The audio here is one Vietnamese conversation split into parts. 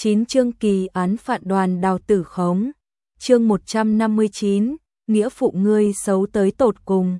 9 chương kỳ án phạt Đoàn Đào tử khống. Chương 159, nghĩa phụ ngươi xấu tới tột cùng.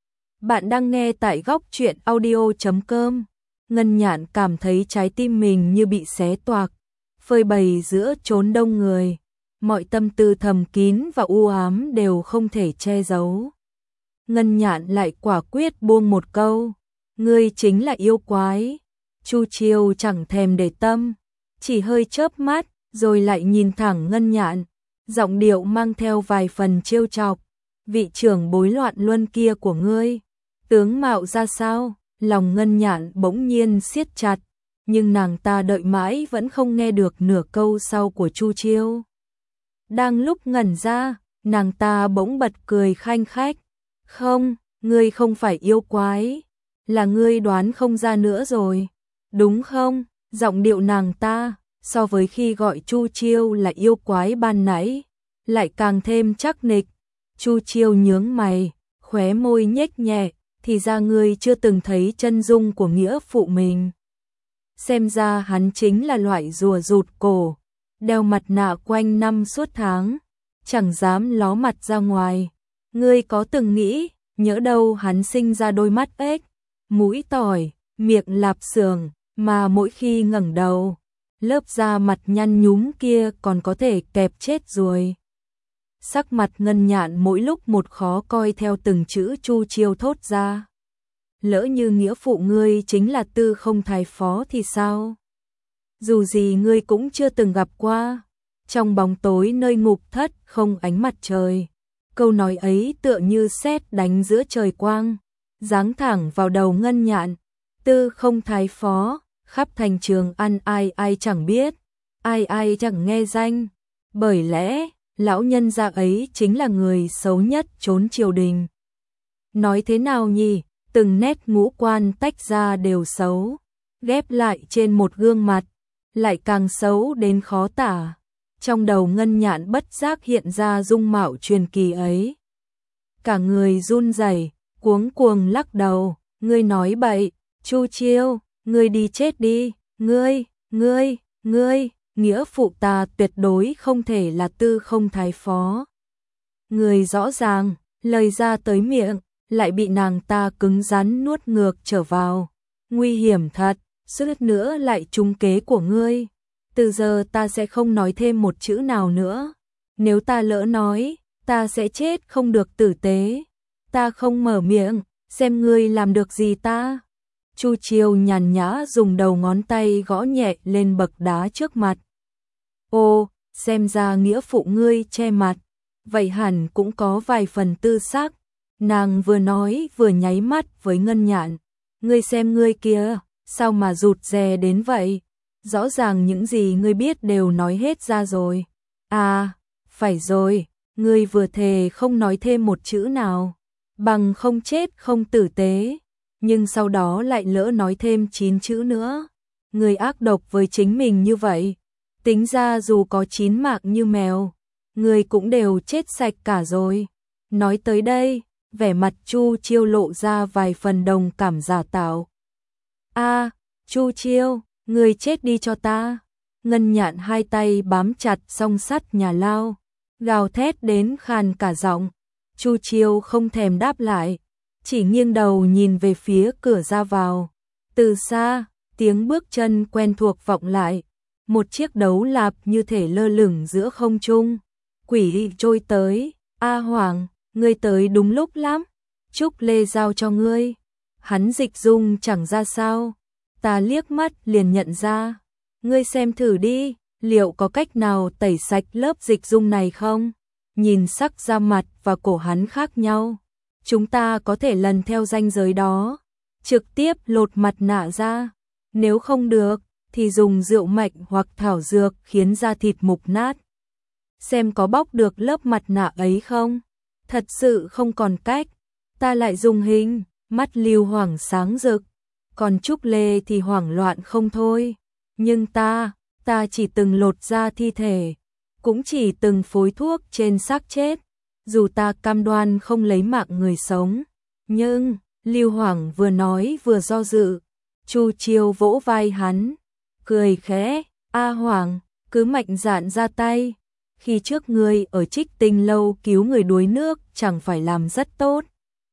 Bạn đang nghe tại góc truyện audio.com. Ngân Nhạn cảm thấy trái tim mình như bị xé toạc, phơi bày giữa chốn đông người. Mọi tâm tư thầm kín và u ám đều không thể che giấu. Ngân Nhạn lại quả quyết buông một câu, ngươi chính là yêu quái. Chu Chiêu chẳng thèm để tâm, chỉ hơi chớp mắt, rồi lại nhìn thẳng Ngân Nhạn, giọng điệu mang theo vài phần trêu chọc. Vị trưởng bối loạn luân kia của ngươi, tướng mạo ra sao? Lòng Ngân Nhạn bỗng nhiên siết chặt, nhưng nàng ta đợi mãi vẫn không nghe được nửa câu sau của Chu Chiêu. Đang lúc ngẩn ra, nàng ta bỗng bật cười khanh khách. Không, ngươi không phải yêu quái, là ngươi đoán không ra nữa rồi, đúng không? Giọng điệu nàng ta, so với khi gọi Chu Chiêu là yêu quái ban nãy, lại càng thêm chắc nịch. Chu Chiêu nhướng mày, khóe môi nhếch nhẹ, thì ra ngươi chưa từng thấy chân dung của nghĩa phụ mình. Xem ra hắn chính là loại rùa rụt cổ, đeo mặt nạ quanh năm suốt tháng, chẳng dám ló mặt ra ngoài. Ngươi có từng nghĩ, nhỡ đâu hắn sinh ra đôi mắt ếch, mũi tỏi, miệng lạp xưởng, mà mỗi khi ngẩng đầu, lớp da mặt nhăn nhúm kia còn có thể kẹp chết ruồi. Sắc mặt Ngân Nhạn mỗi lúc một khó coi theo từng chữ Chu Chiêu thốt ra. Lỡ như nghĩa phụ ngươi chính là Tư Không Thái Phó thì sao? Dù gì ngươi cũng chưa từng gặp qua. Trong bóng tối nơi ngục thất không ánh mặt trời, câu nói ấy tựa như sét đánh giữa trời quang, giáng thẳng vào đầu Ngân Nhạn. Tư Không Thái Phó, khắp thành Trường An ai ai chẳng biết, ai ai chẳng nghe danh, bởi lẽ lão nhân gia ấy chính là người xấu nhất chốn triều đình. Nói thế nào nhỉ, từng nét ngũ quan tách ra đều xấu, ghép lại trên một gương mặt, lại càng xấu đến khó tả. Trong đầu Ngân Nhạn bất giác hiện ra dung mạo truyền kỳ ấy. Cả người run rẩy, cuống cuồng lắc đầu, ngươi nói bậy, Chu Chiêu, ngươi đi chết đi, ngươi, nghĩa phụ ta tuyệt đối không thể là Tư Không Thái Phó. Người rõ ràng, lời ra tới miệng, lại bị nàng ta cứng rắn nuốt ngược trở vào. Nguy hiểm thật, suýt nữa lại trúng kế của ngươi. Từ giờ ta sẽ không nói thêm một chữ nào nữa. Nếu ta lỡ nói, ta sẽ chết không được tử tế. Ta không mở miệng, xem ngươi làm được gì ta. Chu Chiêu nhàn nhã dùng đầu ngón tay gõ nhẹ lên bậc đá trước mặt. Ô, xem ra nghĩa phụ ngươi che mặt, vậy hẳn cũng có vài phần tư sắc. Nàng vừa nói vừa nháy mắt với Ngân Nhạn. Ngươi xem ngươi kia, sao mà rụt rè đến vậy? Rõ ràng những gì ngươi biết đều nói hết ra rồi. À, phải rồi, ngươi vừa thề không nói thêm một chữ nào, bằng không chết không tử tế. Nhưng sau đó lại lỡ nói thêm 9 chữ nữa. Ngươi ác độc với chính mình như vậy, tính ra dù có 9 mạng như mèo, ngươi cũng đều chết sạch cả rồi. Nói tới đây, vẻ mặt Chu Chiêu lộ ra vài phần đồng cảm giả tạo. A, Chu Chiêu, ngươi chết đi cho ta. Ngân Nhạn hai tay bám chặt song sắt nhà lao, gào thét đến khàn cả giọng. Chu Chiêu không thèm đáp lại, chỉ nghiêng đầu nhìn về phía cửa ra vào. Từ xa, tiếng bước chân quen thuộc vọng lại, một chiếc đấu lạp như thể lơ lửng giữa không trung. Quỷ trôi tới, A Hoàng, ngươi tới đúng lúc lắm, Trúc Lê giao cho ngươi. Hắn dịch dung chẳng ra sao, ta liếc mắt liền nhận ra. Ngươi xem thử đi, liệu có cách nào tẩy sạch lớp dịch dung này không? Nhìn sắc da mặt và cổ hắn khác nhau, chúng ta có thể lần theo ranh giới đó, trực tiếp lột mặt nạ ra. Nếu không được, thì dùng rượu mạnh hoặc thảo dược khiến da thịt mục nát. Xem có bóc được lớp mặt nạ ấy không? Thật sự không còn cách, ta lại dùng hình. Mắt Lưu Hoàng sáng rực, còn Trúc Lê thì hoảng loạn không thôi. Nhưng ta chỉ từng lột da thi thể, cũng chỉ từng phối thuốc trên xác chết. Dù ta cam đoan không lấy mạng người sống, nhưng Lưu Hoàng vừa nói vừa do dự. Chu Chiêu vỗ vai hắn, cười khẽ, A Hoàng, cứ mạnh dạn ra tay. Khi trước ngươi ở Trích Tinh lâu cứu người đuối nước chẳng phải làm rất tốt,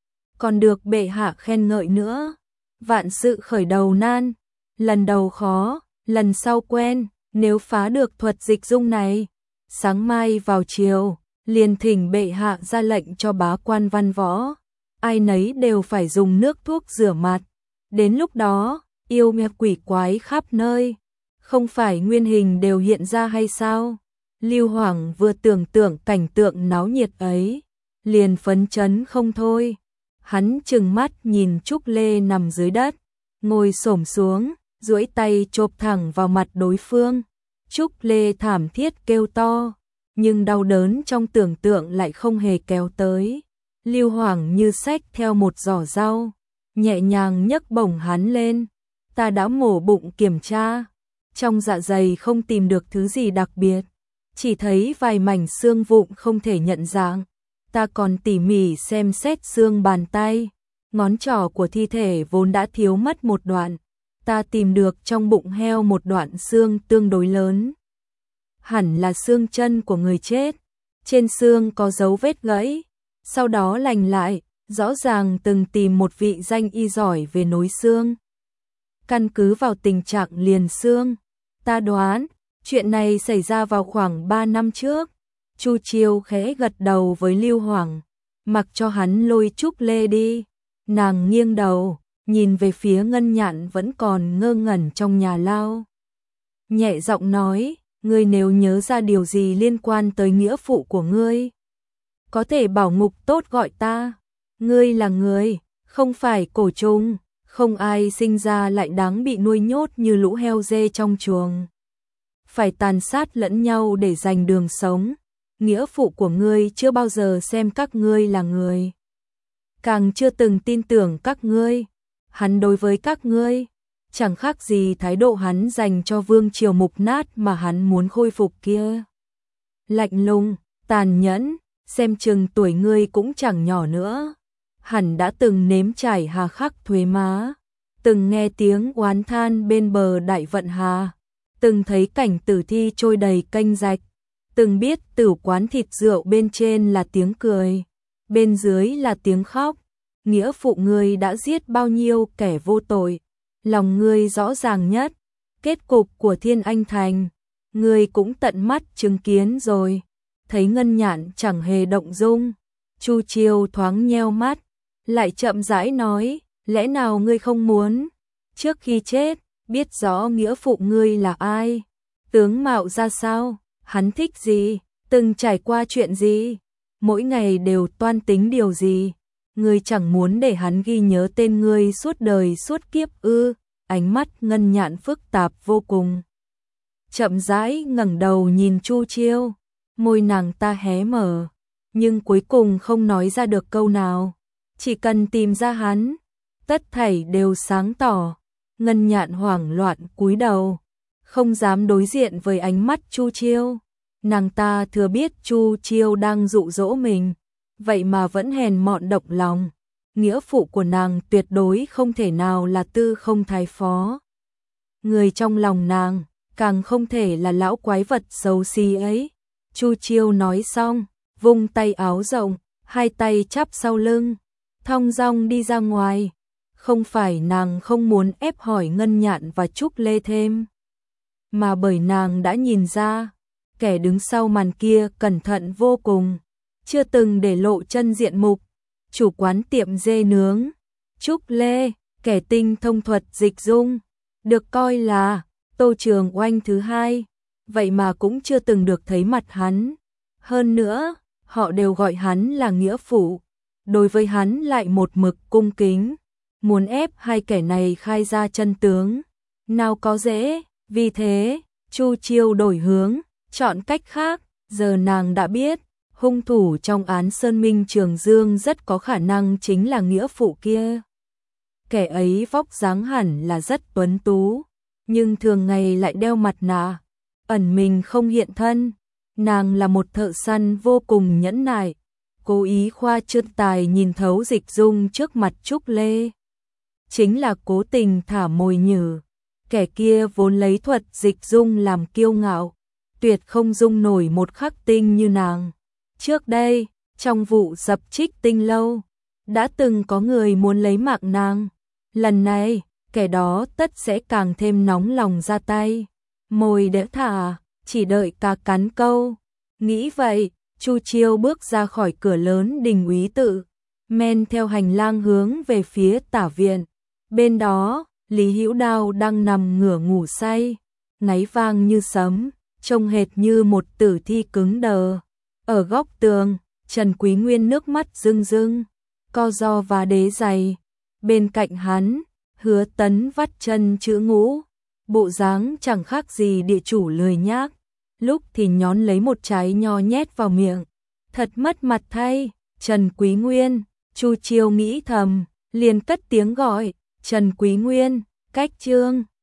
còn được bệ hạ khen ngợi nữa. Vạn sự khởi đầu nan, lần đầu khó, lần sau quen, nếu phá được thuật dịch dung này, sáng mai vào chiều, liền thỉnh bệ hạ ra lệnh cho bá quan văn võ, ai nấy đều phải dùng nước thuốc rửa mặt. Đến lúc đó, yêu ma quỷ quái khắp nơi, không phải nguyên hình đều hiện ra hay sao? Lưu Hoàng vừa tưởng tượng cảnh tượng náo nhiệt ấy, liền phấn chấn không thôi. Hắn trừng mắt nhìn Trúc Lê nằm dưới đất, ngồi xổm xuống, duỗi tay chộp thẳng vào mặt đối phương. Trúc Lê thảm thiết kêu to, nhưng đau đớn trong tưởng tượng lại không hề kéo tới. Lưu Hoàng như xách theo một giỏ rau, nhẹ nhàng nhấc bổng hắn lên. Ta đã mổ bụng kiểm tra, trong dạ dày không tìm được thứ gì đặc biệt, chỉ thấy vài mảnh xương vụn không thể nhận dạng. Ta còn tỉ mỉ xem xét xương bàn tay, ngón trỏ của thi thể vốn đã thiếu mất một đoạn. Ta tìm được trong bụng heo một đoạn xương tương đối lớn, hẳn là xương chân của người chết. Trên xương có dấu vết gãy, sau đó lành lại, rõ ràng từng tìm một vị danh y giỏi về nối xương. Căn cứ vào tình trạng liền xương, ta đoán chuyện này xảy ra vào khoảng 3 năm trước. Chu Chiêu khẽ gật đầu với Lưu Hoàng, mặc cho hắn lôi Trúc Lê đi. Nàng nghiêng đầu, nhìn về phía Ngân Nhạn vẫn còn ngơ ngẩn trong nhà lao. Nhẹ giọng nói, ngươi nếu nhớ ra điều gì liên quan tới nghĩa phụ của ngươi, có thể bảo ngục tốt gọi ta. Ngươi là người, không phải cổ trùng, không ai sinh ra lại đáng bị nuôi nhốt như lũ heo dê trong chuồng, phải tàn sát lẫn nhau để giành đường sống. Nghĩa phụ của ngươi chưa bao giờ xem các ngươi là người, càng chưa từng tin tưởng các ngươi. Hắn đối với các ngươi chẳng khác gì thái độ hắn dành cho vương triều mục nát mà hắn muốn khôi phục kia. Lạnh lùng, tàn nhẫn, xem chừng tuổi ngươi cũng chẳng nhỏ nữa. Hẳn đã từng nếm trải hà khắc thuế má, từng nghe tiếng oán than bên bờ đại vận hà, từng thấy cảnh tử thi trôi đầy kênh rạch, từng biết tử quán thịt rượu bên trên là tiếng cười, bên dưới là tiếng khóc. Nghĩa phụ ngươi đã giết bao nhiêu kẻ vô tội, lòng ngươi rõ ràng nhất. Kết cục của Thiên Anh Thành, ngươi cũng tận mắt chứng kiến rồi. Thấy Ngân Nhạn chẳng hề động dung, Chu Chiêu thoáng nheo mắt, lại chậm rãi nói, lẽ nào ngươi không muốn trước khi chết biết rõ nghĩa phụ ngươi là ai, tướng mạo ra sao, hắn thích gì, từng trải qua chuyện gì, mỗi ngày đều toan tính điều gì? Ngươi chẳng muốn để hắn ghi nhớ tên ngươi suốt đời suốt kiếp ư? Ánh mắt Ngân Nhạn phức tạp vô cùng, chậm rãi ngẩng đầu nhìn Chu Chiêu, môi nàng ta hé mở, nhưng cuối cùng không nói ra được câu nào. Chỉ cần tìm ra hắn, tất thảy đều sáng tỏ. Ngân Nhạn hoảng loạn cúi đầu, không dám đối diện với ánh mắt Chu Chiêu. Nàng ta thừa biết Chu Chiêu đang dụ dỗ mình, vậy mà vẫn hèn mọn động lòng. Nghĩa phụ của nàng tuyệt đối không thể nào là Tư Không thái phó. Người trong lòng nàng càng không thể là lão quái vật xấu xí ấy. Chu Chiêu nói xong, vung tay áo rộng, hai tay chắp sau lưng, thong dong đi ra ngoài. Không phải nàng không muốn ép hỏi Ngân Nhạn và Trúc Lê thêm, mà bởi nàng đã nhìn ra, kẻ đứng sau màn kia cẩn thận vô cùng, chưa từng để lộ chân diện mục. Chủ quán tiệm dê nướng, Trúc Lê, kẻ tinh thông thuật dịch dung, được coi là Tô Trường Oanh thứ hai, vậy mà cũng chưa từng được thấy mặt hắn. Hơn nữa, họ đều gọi hắn là nghĩa phụ, đối với hắn lại một mực cung kính, muốn ép hai kẻ này khai ra chân tướng, nào có dễ. Vì thế, Chu Chiêu đổi hướng, chọn cách khác. Giờ nàng đã biết, hung thủ trong án Sơn Minh Trường Dương rất có khả năng chính là nghĩa phụ kia. Kẻ ấy vóc dáng hẳn là rất tuấn tú, nhưng thường ngày lại đeo mặt nạ, ẩn mình không hiện thân. Nàng là một thợ săn vô cùng nhẫn nại, cố ý khoa trương tài nhìn thấu dịch dung trước mặt Trúc Lê, chính là cố tình thả mồi nhử. Kẻ kia vốn lấy thuật dịch dung làm kiêu ngạo, tuyệt không dung nổi một khắc tinh như nàng. Trước đây, trong vụ dập Trích Tinh lâu, đã từng có người muốn lấy mạng nàng. Lần này, kẻ đó tất sẽ càng thêm nóng lòng ra tay. Mồi đã thả, chỉ đợi cá cắn câu. Nghĩ vậy, Chu Chiêu bước ra khỏi cửa lớn Đình Úy Tự, men theo hành lang hướng về phía tả viện. Bên đó, Lý Hữu Đao đang nằm ngửa ngủ say, ngáy vang như sấm, trông hệt như một tử thi cứng đờ. Ở góc tường, Trần Quý Nguyên nước mắt rưng rưng, co ro và đế giày. Bên cạnh hắn, Hứa Tấn vắt chân chữ ngũ, bộ dáng chẳng khác gì địa chủ lười nhác, lúc thì nhón lấy một trái nho nhét vào miệng. Thật mất mặt thay, Trần Quý Nguyên. Chu Chiêu nghĩ thầm, liền cất tiếng gọi, Trần Quý Nguyên, cách Trương.